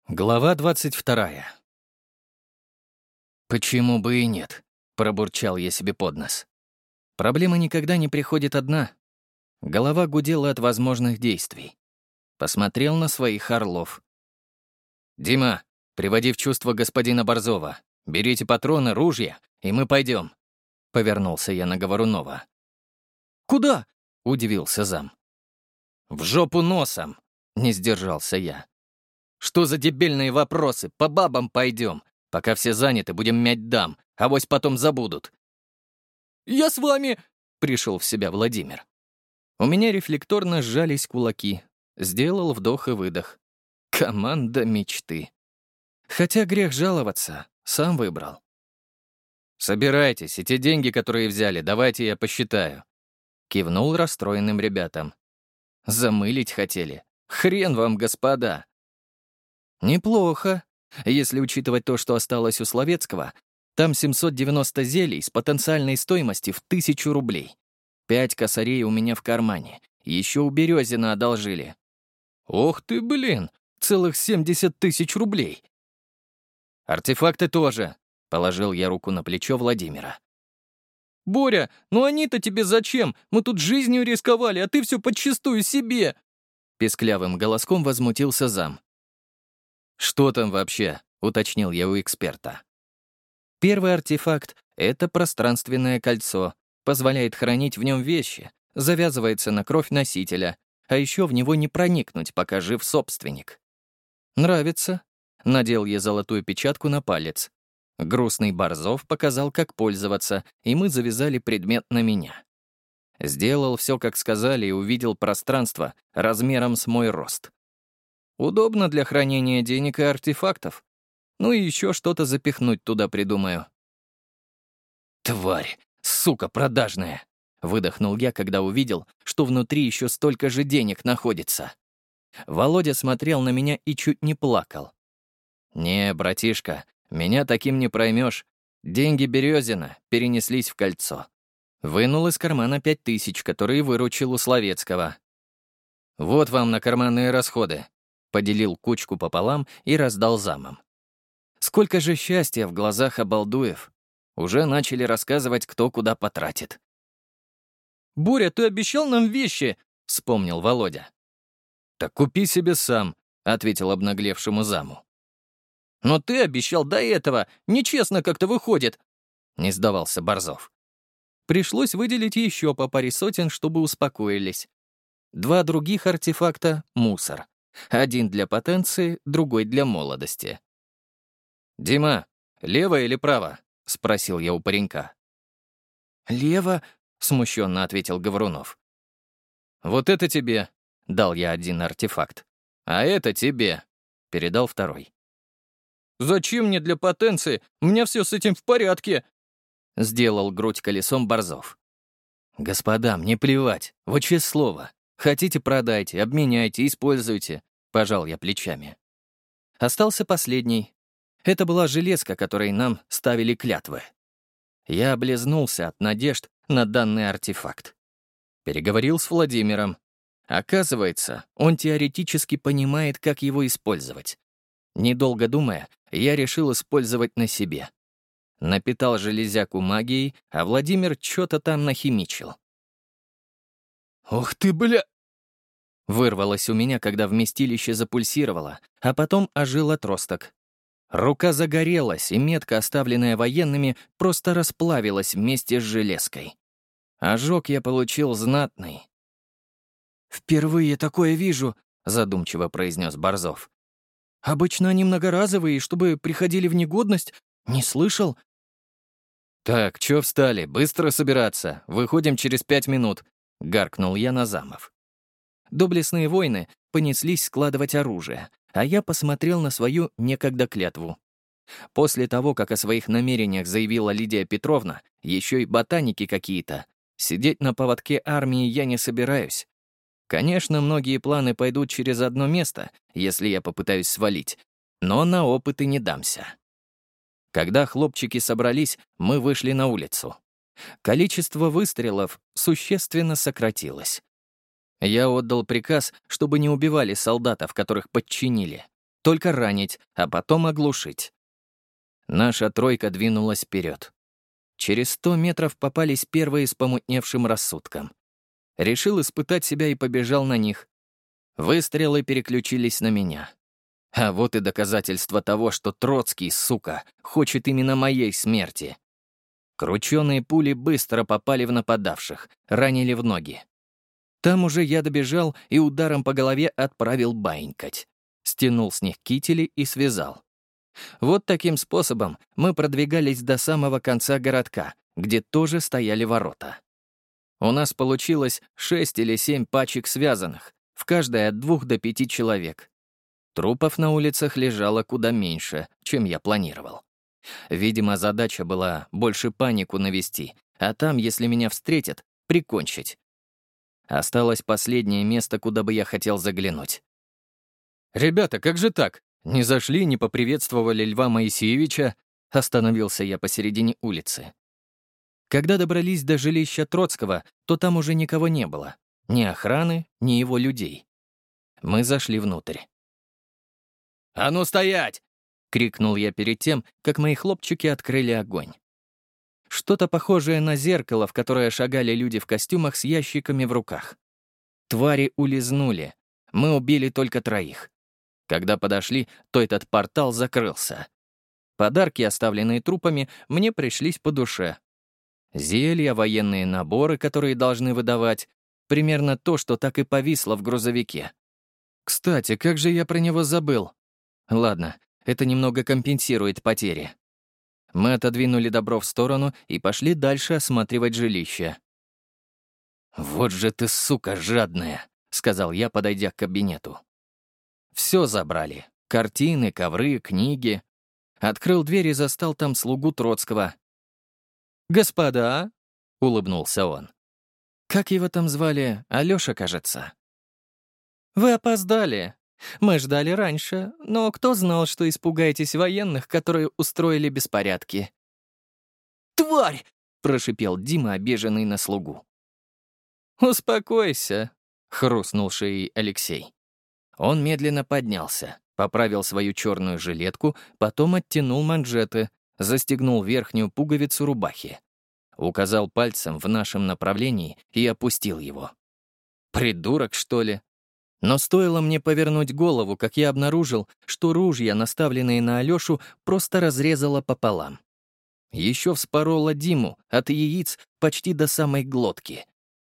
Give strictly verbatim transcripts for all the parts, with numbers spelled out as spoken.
Глава двадцать вторая. «Почему бы и нет?» — пробурчал я себе под нос. Проблема никогда не приходит одна. Голова гудела от возможных действий. Посмотрел на своих орлов. «Дима, приводи в чувство господина Борзова. Берите патроны, ружья, и мы пойдем. Повернулся я на Говорунова. «Куда?» — удивился зам. «В жопу носом!» — не сдержался я. «Что за дебильные вопросы? По бабам пойдем. Пока все заняты, будем мять дам, авось потом забудут». «Я с вами!» — пришел в себя Владимир. У меня рефлекторно сжались кулаки. Сделал вдох и выдох. Команда мечты. Хотя грех жаловаться, сам выбрал. «Собирайтесь, и те деньги, которые взяли, давайте я посчитаю». Кивнул расстроенным ребятам. Замылить хотели. Хрен вам, господа. Неплохо. Если учитывать то, что осталось у Словецкого, там семьсот девяносто зелий с потенциальной стоимостью в тысячу рублей. Пять косарей у меня в кармане. Еще у Березина одолжили. Ох ты, блин, целых семьдесят тысяч рублей. Артефакты тоже. Положил я руку на плечо Владимира. «Боря, ну они-то тебе зачем? Мы тут жизнью рисковали, а ты все подчистую себе!» Песклявым голоском возмутился зам. «Что там вообще?» — уточнил я у эксперта. Первый артефакт — это пространственное кольцо. Позволяет хранить в нем вещи, завязывается на кровь носителя, а еще в него не проникнуть, пока жив собственник. «Нравится?» — надел я золотую печатку на палец. Грустный Борзов показал, как пользоваться, и мы завязали предмет на меня. Сделал все, как сказали, и увидел пространство размером с мой рост. Удобно для хранения денег и артефактов. Ну и еще что-то запихнуть туда придумаю. «Тварь! Сука продажная!» — выдохнул я, когда увидел, что внутри еще столько же денег находится. Володя смотрел на меня и чуть не плакал. «Не, братишка, меня таким не проймешь. Деньги Березина перенеслись в кольцо». Вынул из кармана пять тысяч, которые выручил у Словецкого. «Вот вам на карманные расходы», — поделил кучку пополам и раздал замам. Сколько же счастья в глазах обалдуев. Уже начали рассказывать, кто куда потратит. «Боря, ты обещал нам вещи!» — вспомнил Володя. «Так купи себе сам», — ответил обнаглевшему заму. «Но ты обещал до этого! Нечестно как-то выходит!» — не сдавался Борзов. Пришлось выделить еще по паре сотен, чтобы успокоились. Два других артефакта — мусор. Один для потенции, другой для молодости. «Дима, лево или право?» — спросил я у паренька. «Лево», — смущенно ответил Говорунов. «Вот это тебе», — дал я один артефакт. «А это тебе», — передал второй. «Зачем мне для потенции? У меня все с этим в порядке», — сделал грудь колесом Борзов. «Господа, мне плевать, вот честное слово. Хотите — продайте, обменяйте, используйте», — пожал я плечами. Остался последний. Это была железка, которой нам ставили клятвы. Я облизнулся от надежд на данный артефакт. Переговорил с Владимиром. Оказывается, он теоретически понимает, как его использовать. Недолго думая, я решил использовать на себе. Напитал железяку магией, а Владимир что-то там нахимичил. «Ух ты, бля!» Вырвалось у меня, когда вместилище запульсировало, а потом ожил отросток. Рука загорелась, и метка, оставленная военными, просто расплавилась вместе с железкой. Ожог я получил знатный. «Впервые такое вижу», — задумчиво произнес Борзов. «Обычно они многоразовые, чтобы приходили в негодность. Не слышал?» «Так, чё встали? Быстро собираться. Выходим через пять минут», — гаркнул я на замов. Доблестные воины понеслись складывать оружие, а я посмотрел на свою некогда клятву. После того, как о своих намерениях заявила Лидия Петровна, еще и ботаники какие-то, сидеть на поводке армии я не собираюсь. Конечно, многие планы пойдут через одно место, если я попытаюсь свалить, но на опыты не дамся. Когда хлопчики собрались, мы вышли на улицу. Количество выстрелов существенно сократилось. Я отдал приказ, чтобы не убивали солдатов, которых подчинили. Только ранить, а потом оглушить. Наша тройка двинулась вперед. Через сто метров попались первые с помутневшим рассудком. Решил испытать себя и побежал на них. Выстрелы переключились на меня. А вот и доказательство того, что Троцкий, сука, хочет именно моей смерти. Крученые пули быстро попали в нападавших, ранили в ноги. Там уже я добежал и ударом по голове отправил баинькать. Стянул с них кители и связал. Вот таким способом мы продвигались до самого конца городка, где тоже стояли ворота. У нас получилось шесть или семь пачек связанных, в каждой от двух до пяти человек. Трупов на улицах лежало куда меньше, чем я планировал. Видимо, задача была больше панику навести, а там, если меня встретят, прикончить. Осталось последнее место, куда бы я хотел заглянуть. «Ребята, как же так? Не зашли, не поприветствовали Льва Моисеевича?» Остановился я посередине улицы. Когда добрались до жилища Троцкого, то там уже никого не было. Ни охраны, ни его людей. Мы зашли внутрь. «А ну стоять!» — крикнул я перед тем, как мои хлопчики открыли огонь. Что-то похожее на зеркало, в которое шагали люди в костюмах с ящиками в руках. Твари улизнули. Мы убили только троих. Когда подошли, то этот портал закрылся. Подарки, оставленные трупами, мне пришлись по душе. Зелья, военные наборы, которые должны выдавать, примерно то, что так и повисло в грузовике. Кстати, как же я про него забыл? Ладно, это немного компенсирует потери. Мы отодвинули добро в сторону и пошли дальше осматривать жилище. «Вот же ты, сука, жадная!» — сказал я, подойдя к кабинету. Все забрали. Картины, ковры, книги. Открыл дверь и застал там слугу Троцкого. «Господа!» — улыбнулся он. «Как его там звали? Алёша, кажется?» «Вы опоздали. Мы ждали раньше, но кто знал, что испугаетесь военных, которые устроили беспорядки?» «Тварь!» — прошипел Дима, обиженный на слугу. «Успокойся», — хрустнул шеей Алексей. Он медленно поднялся, поправил свою черную жилетку, потом оттянул манжеты, застегнул верхнюю пуговицу рубахи. Указал пальцем в нашем направлении и опустил его. «Придурок, что ли?» Но стоило мне повернуть голову, как я обнаружил, что ружья, наставленные на Алёшу, просто разрезало пополам. Еще вспорола Диму от яиц почти до самой глотки.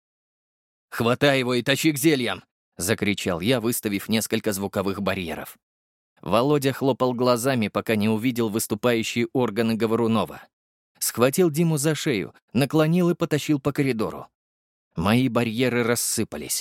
«Хватай его и тащи к зельям!» — закричал я, выставив несколько звуковых барьеров. Володя хлопал глазами, пока не увидел выступающие органы Говорунова. Схватил Диму за шею, наклонил и потащил по коридору. Мои барьеры рассыпались.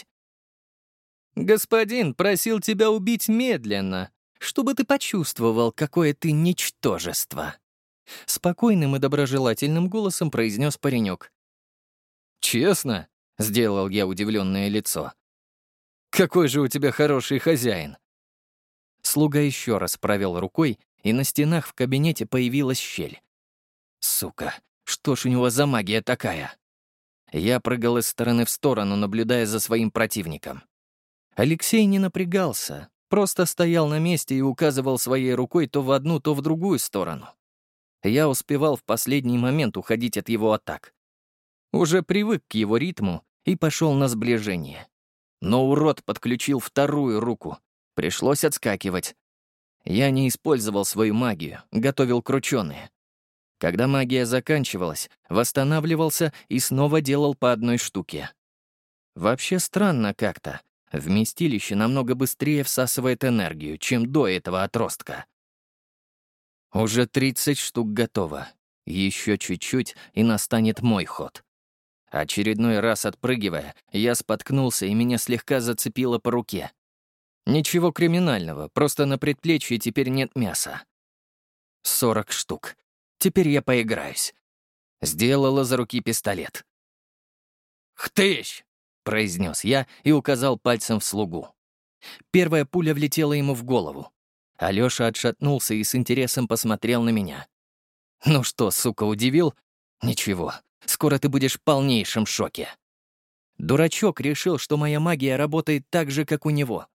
«Господин просил тебя убить медленно, чтобы ты почувствовал, какое ты ничтожество», — спокойным и доброжелательным голосом произнес паренек. «Честно?» — сделал я удивленное лицо. «Какой же у тебя хороший хозяин!» Слуга еще раз провел рукой, и на стенах в кабинете появилась щель. «Сука, что ж у него за магия такая?» Я прыгал из стороны в сторону, наблюдая за своим противником. Алексей не напрягался, просто стоял на месте и указывал своей рукой то в одну, то в другую сторону. Я успевал в последний момент уходить от его атак. Уже привык к его ритму и пошел на сближение. Но урод подключил вторую руку. Пришлось отскакивать. Я не использовал свою магию, готовил крученые. Когда магия заканчивалась, восстанавливался и снова делал по одной штуке. Вообще странно как-то. Вместилище намного быстрее всасывает энергию, чем до этого отростка. Уже тридцать штук готово. Еще чуть-чуть, и настанет мой ход. Очередной раз отпрыгивая, я споткнулся, и меня слегка зацепило по руке. Ничего криминального, просто на предплечье теперь нет мяса. Сорок штук. Теперь я поиграюсь. Сделал из руки пистолет. «Хтыщ!» — произнес я и указал пальцем в слугу. Первая пуля влетела ему в голову. Алёша отшатнулся и с интересом посмотрел на меня. «Ну что, сука, удивил? Ничего, скоро ты будешь в полнейшем шоке». Дурачок решил, что моя магия работает так же, как у него.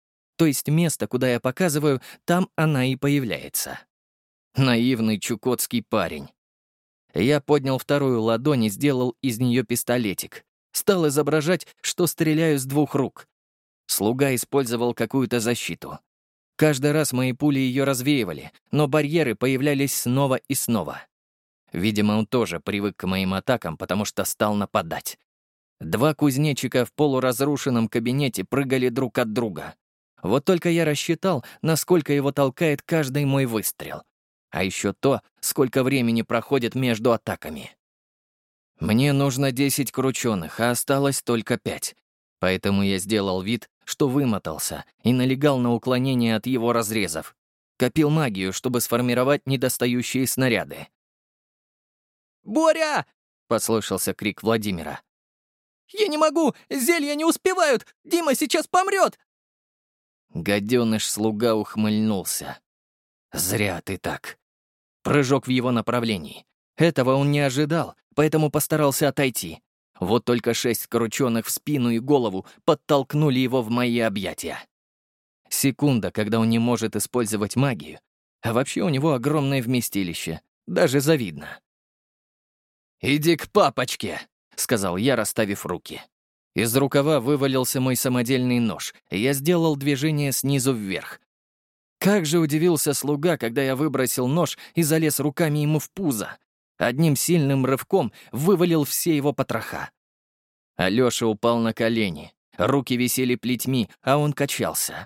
То есть место, куда я показываю, там она и появляется. Наивный чукотский парень. Я поднял вторую ладонь и сделал из нее пистолетик. Стал изображать, что стреляю с двух рук. Слуга использовал какую-то защиту. Каждый раз мои пули ее развеивали, но барьеры появлялись снова и снова. Видимо, он тоже привык к моим атакам, потому что стал нападать. Два кузнечика в полуразрушенном кабинете прыгали друг от друга. Вот только я рассчитал, насколько его толкает каждый мой выстрел. А еще то, сколько времени проходит между атаками. Мне нужно десять крученых, а осталось только пять. Поэтому я сделал вид, что вымотался, и налегал на уклонение от его разрезов. Копил магию, чтобы сформировать недостающие снаряды. «Боря!» — послышался крик Владимира. «Я не могу! Зелья не успевают! Дима сейчас помрет!» Гаденыш-слуга ухмыльнулся. «Зря ты так». Прыжок в его направлении. Этого он не ожидал, поэтому постарался отойти. Вот только шесть крученых в спину и голову подтолкнули его в мои объятия. Секунда, когда он не может использовать магию, а вообще у него огромное вместилище, даже завидно. «Иди к папочке», — сказал я, расставив руки. Из рукава вывалился мой самодельный нож, и я сделал движение снизу вверх. Как же удивился слуга, когда я выбросил нож и залез руками ему в пузо. Одним сильным рывком вывалил все его потроха. Алёша упал на колени, руки висели плетьми, а он качался.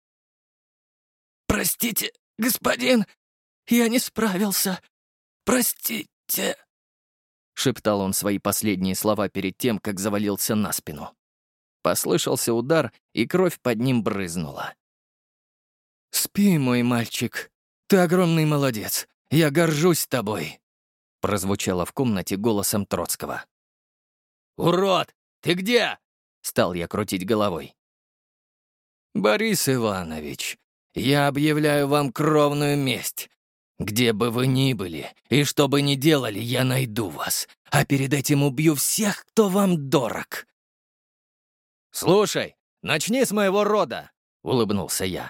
«Простите, господин, я не справился. Простите», — шептал он свои последние слова перед тем, как завалился на спину. Послышался удар, и кровь под ним брызнула. «Спи, мой мальчик. Ты огромный молодец. Я горжусь тобой», — прозвучало в комнате голосом Троцкого. «Урод, ты где?» — стал я крутить головой. «Борис Иванович, я объявляю вам кровную месть. Где бы вы ни были и что бы ни делали, я найду вас, а перед этим убью всех, кто вам дорог». «Слушай, начни с моего рода», — улыбнулся я.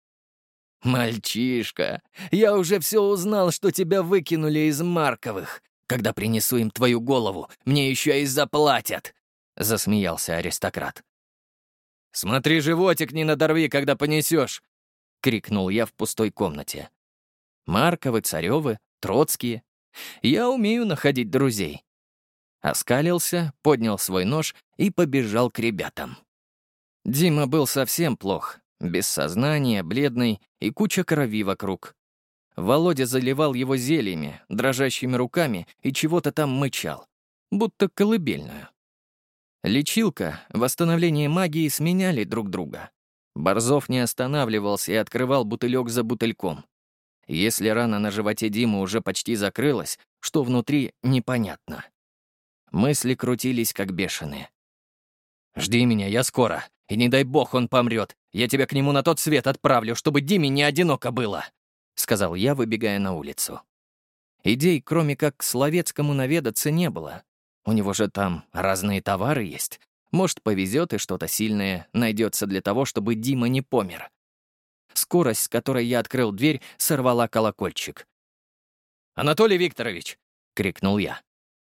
«Мальчишка, я уже все узнал, что тебя выкинули из Марковых. Когда принесу им твою голову, мне еще и заплатят», — засмеялся аристократ. «Смотри, животик не надорви, когда понесешь», — крикнул я в пустой комнате. Марковы, Царевы, Троцкие. Я умею находить друзей. Оскалился, поднял свой нож и побежал к ребятам. Дима был совсем плох, без сознания, бледный и куча крови вокруг. Володя заливал его зельями, дрожащими руками и чего-то там мычал, будто колыбельную. Лечилка, восстановление магии сменяли друг друга. Борзов не останавливался и открывал бутылек за бутыльком. Если рана на животе Димы уже почти закрылась, что внутри — непонятно. Мысли крутились как бешеные. «Жди меня, я скоро. И не дай бог он помрет. Я тебя к нему на тот свет отправлю, чтобы Диме не одиноко было», — сказал я, выбегая на улицу. Идей, кроме как к Словецкому наведаться, не было. У него же там разные товары есть. Может, повезет и что-то сильное найдется для того, чтобы Дима не помер. Скорость, с которой я открыл дверь, сорвала колокольчик. «Анатолий Викторович!» — крикнул я.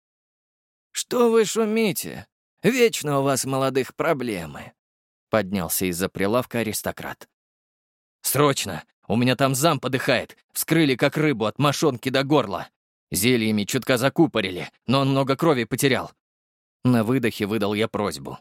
«Что вы шумите? Вечно у вас, молодых, проблемы», — поднялся из-за прилавка аристократ. «Срочно! У меня там зам подыхает. Вскрыли как рыбу от мошонки до горла. Зельями чутка закупорили, но он много крови потерял». На выдохе выдал я просьбу.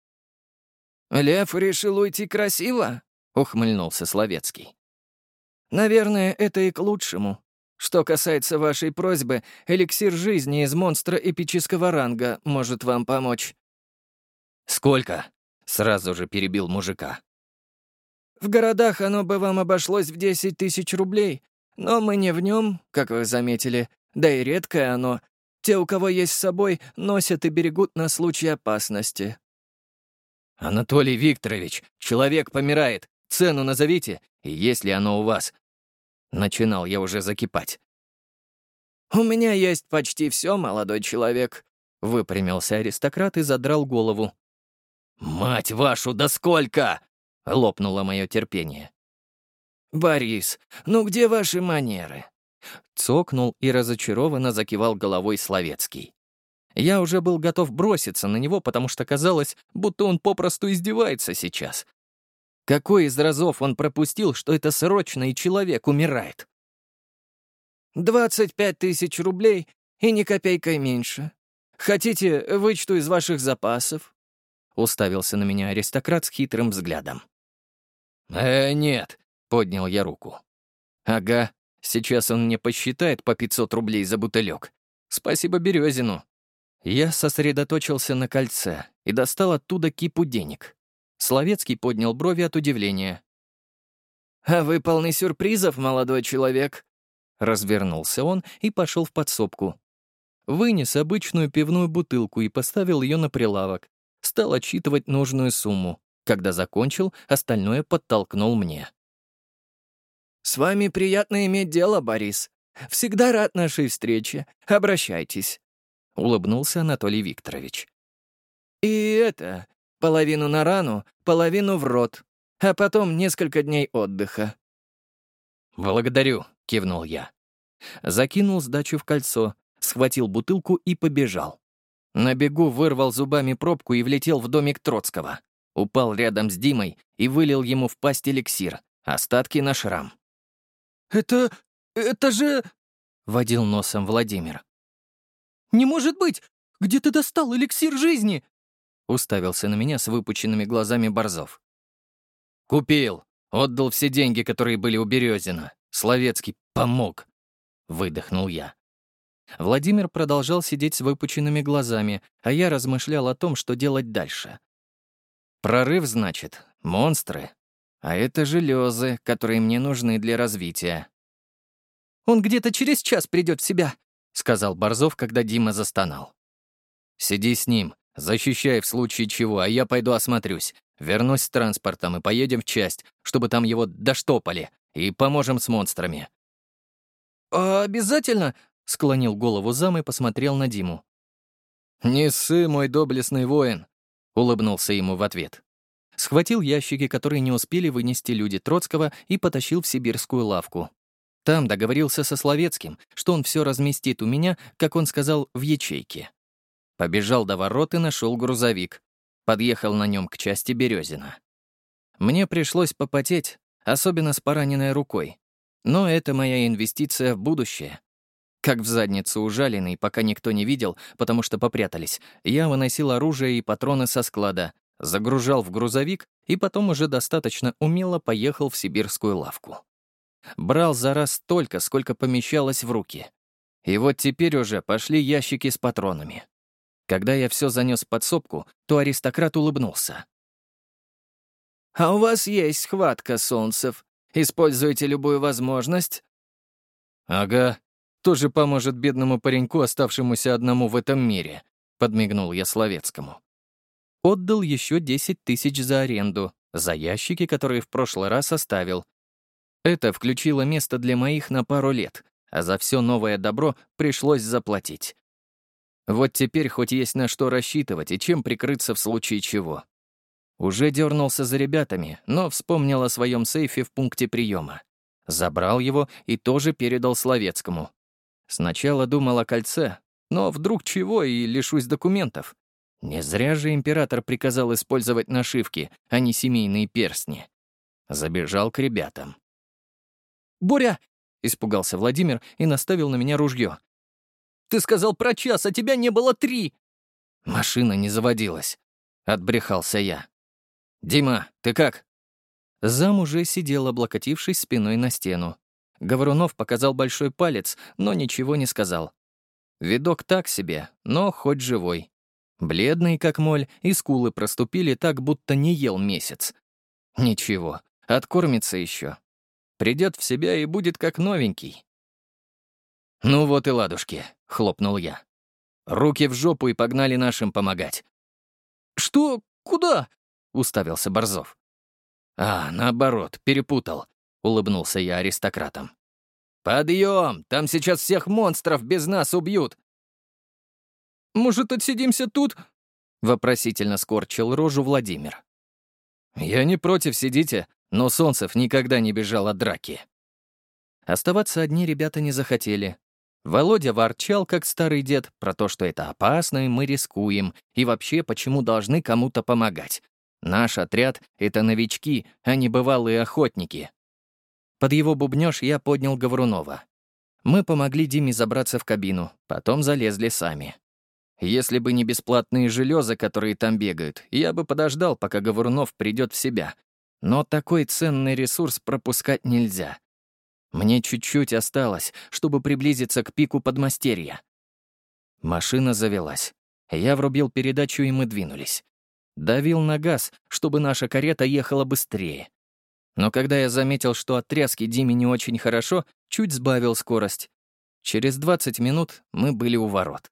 «Лев решил уйти красиво?» — ухмыльнулся Словецкий. «Наверное, это и к лучшему. Что касается вашей просьбы, эликсир жизни из монстра эпического ранга может вам помочь». «Сколько?» — сразу же перебил мужика. «В городах оно бы вам обошлось в десять тысяч рублей, но мы не в нем, как вы заметили, да и редкое оно. Те, у кого есть с собой, носят и берегут на случай опасности». «Анатолий Викторович, человек помирает. Цену назовите, и есть ли оно у вас?» Начинал я уже закипать. «У меня есть почти все, молодой человек», — выпрямился аристократ и задрал голову. «Мать вашу, да сколько!» — — лопнуло мое терпение. «Борис, ну где ваши манеры?» Цокнул и разочарованно закивал головой Словецкий. Я уже был готов броситься на него, потому что казалось, будто он попросту издевается сейчас. Какой из разов он пропустил, что это срочно и человек умирает? «Двадцать пять тысяч рублей и ни копейкой меньше. Хотите, вычту из ваших запасов?» Уставился на меня аристократ с хитрым взглядом. «Э, нет», — поднял я руку. «Ага, сейчас он мне посчитает по пятьсот рублей за бутылек. Спасибо Березину». Я сосредоточился на кольце и достал оттуда кипу денег. Словецкий поднял брови от удивления. «А вы полны сюрпризов, молодой человек?» Развернулся он и пошел в подсобку. Вынес обычную пивную бутылку и поставил ее на прилавок. Стал отсчитывать нужную сумму. Когда закончил, остальное подтолкнул мне. «С вами приятно иметь дело, Борис. Всегда рад нашей встрече. Обращайтесь», — улыбнулся Анатолий Викторович. «И это, половину на рану, половину в рот, а потом несколько дней отдыха». «Благодарю», — кивнул я. Закинул сдачу в кольцо, схватил бутылку и побежал. На бегу вырвал зубами пробку и влетел в домик Троцкого. Упал рядом с Димой и вылил ему в пасть эликсир, остатки на шрам. «Это... это же...» — водил носом Владимир. «Не может быть! Где ты достал эликсир жизни?» — уставился на меня с выпученными глазами Борзов. «Купил. Отдал все деньги, которые были у Березина. Словецкий помог», — выдохнул я. Владимир продолжал сидеть с выпученными глазами, а я размышлял о том, что делать дальше. Прорыв, значит, монстры. А это железы, которые мне нужны для развития. «Он где-то через час придет в себя», — сказал Борзов, когда Дима застонал. «Сиди с ним, защищай в случае чего, а я пойду осмотрюсь. Вернусь с транспортом и поедем в часть, чтобы там его доштопали, и поможем с монстрами». «А обязательно?» — склонил голову зам и посмотрел на Диму. «Не ссы, мой доблестный воин», — улыбнулся ему в ответ. Схватил ящики, которые не успели вынести люди Троцкого, и потащил в сибирскую лавку. Там договорился со Словецким, что он все разместит у меня, как он сказал, в ячейке. Побежал до ворот и нашел грузовик. Подъехал на нем к части Березина. Мне пришлось попотеть, особенно с пораненной рукой. Но это моя инвестиция в будущее. Как в задницу ужаленный, пока никто не видел, потому что попрятались, я выносил оружие и патроны со склада, загружал в грузовик и потом уже достаточно умело поехал в сибирскую лавку. Брал за раз столько, сколько помещалось в руки. И вот теперь уже пошли ящики с патронами. Когда я все занес в подсобку, то аристократ улыбнулся. «А у вас есть схватка, Солнцев. Используйте любую возможность?» «Ага, тоже поможет бедному пареньку, оставшемуся одному в этом мире», — подмигнул я Словецкому. Отдал еще десять тысяч за аренду, за ящики, которые в прошлый раз оставил. Это включило место для моих на пару лет, а за все новое добро пришлось заплатить. Вот теперь хоть есть на что рассчитывать и чем прикрыться в случае чего. Уже дернулся за ребятами, но вспомнил о своем сейфе в пункте приема. Забрал его и тоже передал Словецкому. Сначала думал о кольце, но вдруг чего и лишусь документов. Не зря же император приказал использовать нашивки, а не семейные перстни. Забежал к ребятам. «Боря!» — испугался Владимир и наставил на меня ружье. «Ты сказал про час, а тебя не было три!» Машина не заводилась. Отбрехался я. «Дима, ты как?» Зам уже сидел, облокотившись спиной на стену. Говорунов показал большой палец, но ничего не сказал. Видок так себе, но хоть живой. Бледный, как моль, и скулы проступили так, будто не ел месяц. Ничего, откормится еще. Придет в себя и будет как новенький. «Ну вот и ладушки», — хлопнул я. «Руки в жопу и погнали нашим помогать». «Что? Куда?» — уставился Борзов. «А, наоборот, перепутал», — улыбнулся я аристократам. «Подъем! Там сейчас всех монстров без нас убьют!» «Может, отсидимся тут?» — вопросительно скорчил рожу Владимир. «Я не против, сидите, но Солнцев никогда не бежал от драки». Оставаться одни ребята не захотели. Володя ворчал, как старый дед, про то, что это опасно, и мы рискуем, и вообще, почему должны кому-то помогать. Наш отряд — это новички, а не бывалые охотники. Под его бубнёж я поднял Говорунова. Мы помогли Диме забраться в кабину, потом залезли сами. Если бы не бесплатные железы, которые там бегают, я бы подождал, пока Говорунов придет в себя. Но такой ценный ресурс пропускать нельзя. Мне чуть-чуть осталось, чтобы приблизиться к пику подмастерья. Машина завелась. Я врубил передачу, и мы двинулись. Давил на газ, чтобы наша карета ехала быстрее. Но когда я заметил, что от тряски Диме не очень хорошо, чуть сбавил скорость. Через двадцать минут мы были у ворот.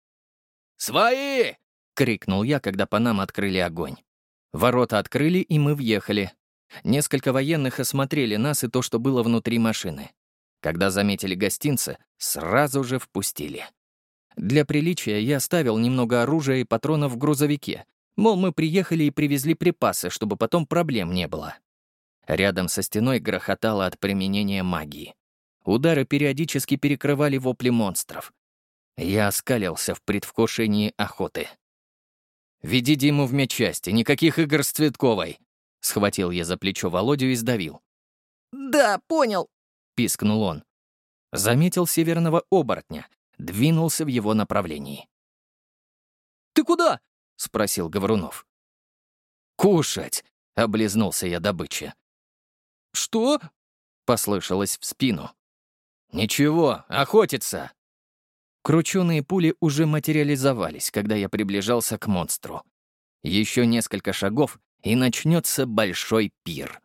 «Свои!» — крикнул я, когда по нам открыли огонь. Ворота открыли, и мы въехали. Несколько военных осмотрели нас и то, что было внутри машины. Когда заметили гостинцы, сразу же впустили. Для приличия я оставил немного оружия и патронов в грузовике. Мол, мы приехали и привезли припасы, чтобы потом проблем не было. Рядом со стеной грохотало от применения магии. Удары периодически перекрывали вопли монстров. Я оскалился в предвкушении охоты. «Веди Диму в медчасть, и никаких игр с Цветковой!» Схватил я за плечо Володю и сдавил. «Да, понял», — пискнул он. Заметил северного оборотня, двинулся в его направлении. «Ты куда?» — спросил Говорунов. «Кушать!» — облизнулся я добыче. «Что?» — послышалось в спину. «Ничего, охотиться!» Крученые пули уже материализовались, когда я приближался к монстру. Еще несколько шагов, и начнется большой пир.